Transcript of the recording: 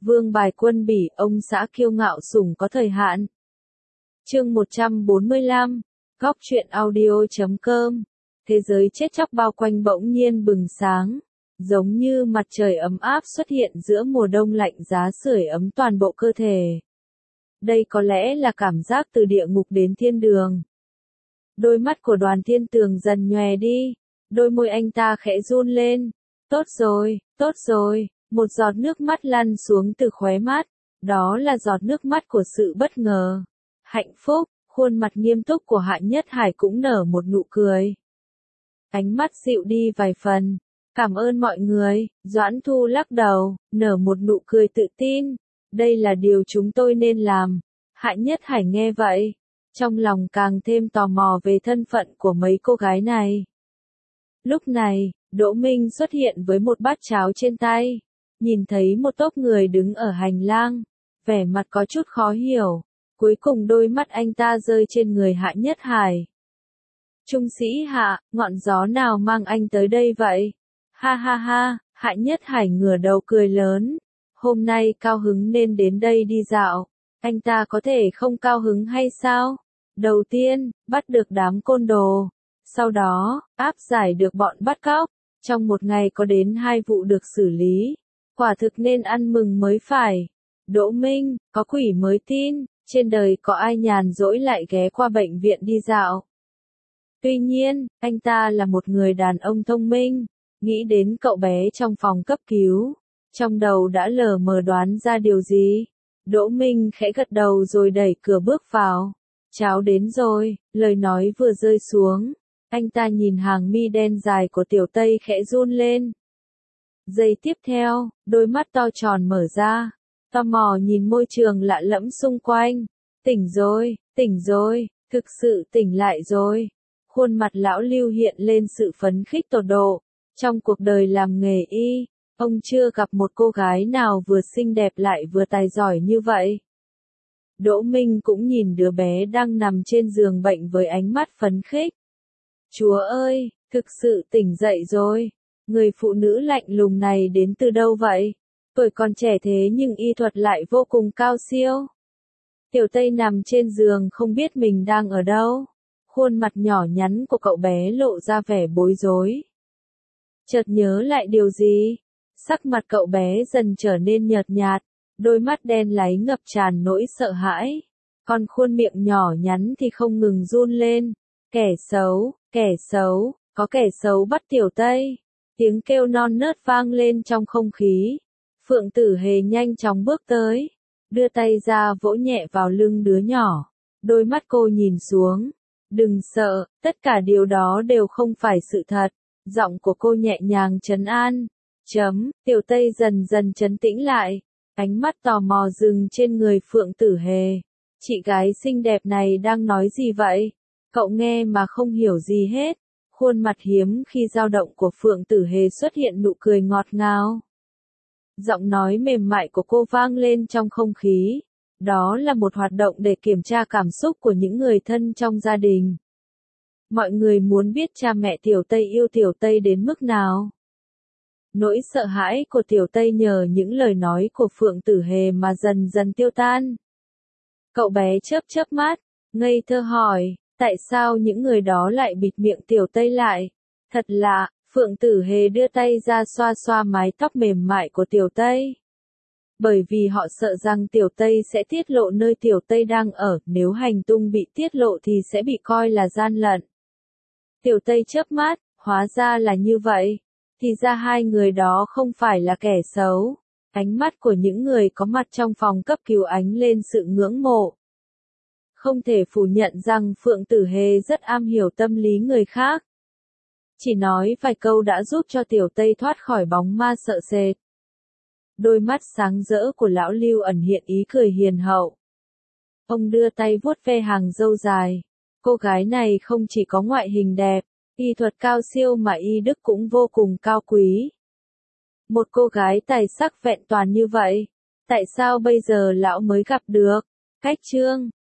Vương bài quân bỉ, ông xã kiêu ngạo sủng có thời hạn. Chương 145, Góc truyện audio.com. Thế giới chết chóc bao quanh bỗng nhiên bừng sáng, giống như mặt trời ấm áp xuất hiện giữa mùa đông lạnh giá sưởi ấm toàn bộ cơ thể. Đây có lẽ là cảm giác từ địa ngục đến thiên đường. Đôi mắt của Đoàn Thiên Tường dần nhòe đi, đôi môi anh ta khẽ run lên. Tốt rồi, một giọt nước mắt lăn xuống từ khóe mắt, đó là giọt nước mắt của sự bất ngờ. Hạnh phúc, khuôn mặt nghiêm túc của Hạ Nhất Hải cũng nở một nụ cười. Ánh mắt dịu đi vài phần. Cảm ơn mọi người, Doãn Thu lắc đầu, nở một nụ cười tự tin. Đây là điều chúng tôi nên làm. Hạ Nhất Hải nghe vậy, trong lòng càng thêm tò mò về thân phận của mấy cô gái này. Lúc này, Đỗ Minh xuất hiện với một bát cháo trên tay, nhìn thấy một tốp người đứng ở hành lang, vẻ mặt có chút khó hiểu, cuối cùng đôi mắt anh ta rơi trên người Hạ Nhất Hải. Trung sĩ Hạ, ngọn gió nào mang anh tới đây vậy? Ha ha ha, Hạ Nhất Hải ngửa đầu cười lớn, hôm nay cao hứng nên đến đây đi dạo, anh ta có thể không cao hứng hay sao? Đầu tiên, bắt được đám côn đồ, sau đó, áp giải được bọn bắt cóc, trong một ngày có đến 2 vụ được xử lý, quả thực nên ăn mừng mới phải. Đỗ Minh, có quỷ mới tin, trên đời có ai nhàn rỗi lại ghé qua bệnh viện đi dạo. Tuy nhiên, anh ta là một người đàn ông thông minh, nghĩ đến cậu bé trong phòng cấp cứu, trong đầu đã lờ mờ đoán ra điều gì. Đỗ Minh khẽ gật đầu rồi đẩy cửa bước vào. Cháo đến rồi, lời nói vừa rơi xuống, anh ta nhìn hàng mi đen dài của Tiểu Tây khẽ run lên. Giây tiếp theo, đôi mắt to tròn mở ra, tò mò nhìn môi trường lạ lẫm xung quanh. Tỉnh rồi, thực sự tỉnh lại rồi. Khuôn mặt lão Lưu hiện lên sự phấn khích tột độ. Trong cuộc đời làm nghề y, ông chưa gặp một cô gái nào vừa xinh đẹp lại vừa tài giỏi như vậy. Đỗ Minh cũng nhìn đứa bé đang nằm trên giường bệnh với ánh mắt phấn khích. Chúa ơi, thực sự tỉnh dậy rồi. Người phụ nữ lạnh lùng này đến từ đâu vậy? Tuổi còn trẻ thế nhưng y thuật lại vô cùng cao siêu. Tiểu Tây nằm trên giường không biết mình đang ở đâu. Khuôn mặt nhỏ nhắn của cậu bé lộ ra vẻ bối rối. Chợt nhớ lại điều gì? Sắc mặt cậu bé dần trở nên nhợt nhạt, đôi mắt đen láy ngập tràn nỗi sợ hãi. Còn khuôn miệng nhỏ nhắn thì không ngừng run lên. Kẻ xấu, có kẻ xấu bắt Tiểu Tây. Tiếng kêu non nớt vang lên trong không khí. Phượng Tử Hề nhanh chóng bước tới, đưa tay ra vỗ nhẹ vào lưng đứa nhỏ. Đôi mắt cô nhìn xuống. Đừng sợ, tất cả điều đó đều không phải sự thật. Giọng của cô nhẹ nhàng trấn an. Tiểu Tây dần dần trấn tĩnh lại. Ánh mắt tò mò dừng trên người Phượng Tử Hề. Chị gái xinh đẹp này đang nói gì vậy? Cậu nghe mà không hiểu gì hết. Khuôn mặt hiếm khi dao động của Phượng Tử Hề xuất hiện nụ cười ngọt ngào. Giọng nói mềm mại của cô vang lên trong không khí. Đó là một hoạt động để kiểm tra cảm xúc của những người thân trong gia đình. Mọi người muốn biết cha mẹ Tiểu Tây yêu Tiểu Tây đến mức nào. Nỗi sợ hãi của Tiểu Tây nhờ những lời nói của Phượng Tử Hề mà dần dần tiêu tan. Cậu bé chớp mắt, ngây thơ hỏi, tại sao những người đó lại bịt miệng Tiểu Tây lại? Thật lạ, Phượng Tử Hề đưa tay ra xoa xoa mái tóc mềm mại của Tiểu Tây. Bởi vì họ sợ rằng Tiểu Tây sẽ tiết lộ nơi Tiểu Tây đang ở, nếu hành tung bị tiết lộ thì sẽ bị coi là gian lận. Tiểu Tây chớp mắt, hóa ra là như vậy. Thì ra hai người đó không phải là kẻ xấu. Ánh mắt của những người có mặt trong phòng cấp cứu ánh lên sự ngưỡng mộ. Không thể phủ nhận rằng Phượng Tử Hề rất am hiểu tâm lý người khác. Chỉ nói vài câu đã giúp cho Tiểu Tây thoát khỏi bóng ma sợ sệt. Đôi mắt sáng rỡ của lão Lưu ẩn hiện ý cười hiền hậu. Ông đưa tay vuốt ve hàng râu dài. Cô gái này không chỉ có ngoại hình đẹp, y thuật cao siêu mà y đức cũng vô cùng cao quý. Một cô gái tài sắc vẹn toàn như vậy, tại sao bây giờ lão mới gặp được? Cách chương